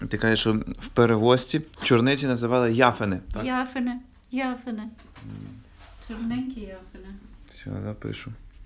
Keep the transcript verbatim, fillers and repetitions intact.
Ти кажеш, що в перевозці чорниці називали яфини. Так? Яфини, яфини. Чорненькі яфини. Все, запишу.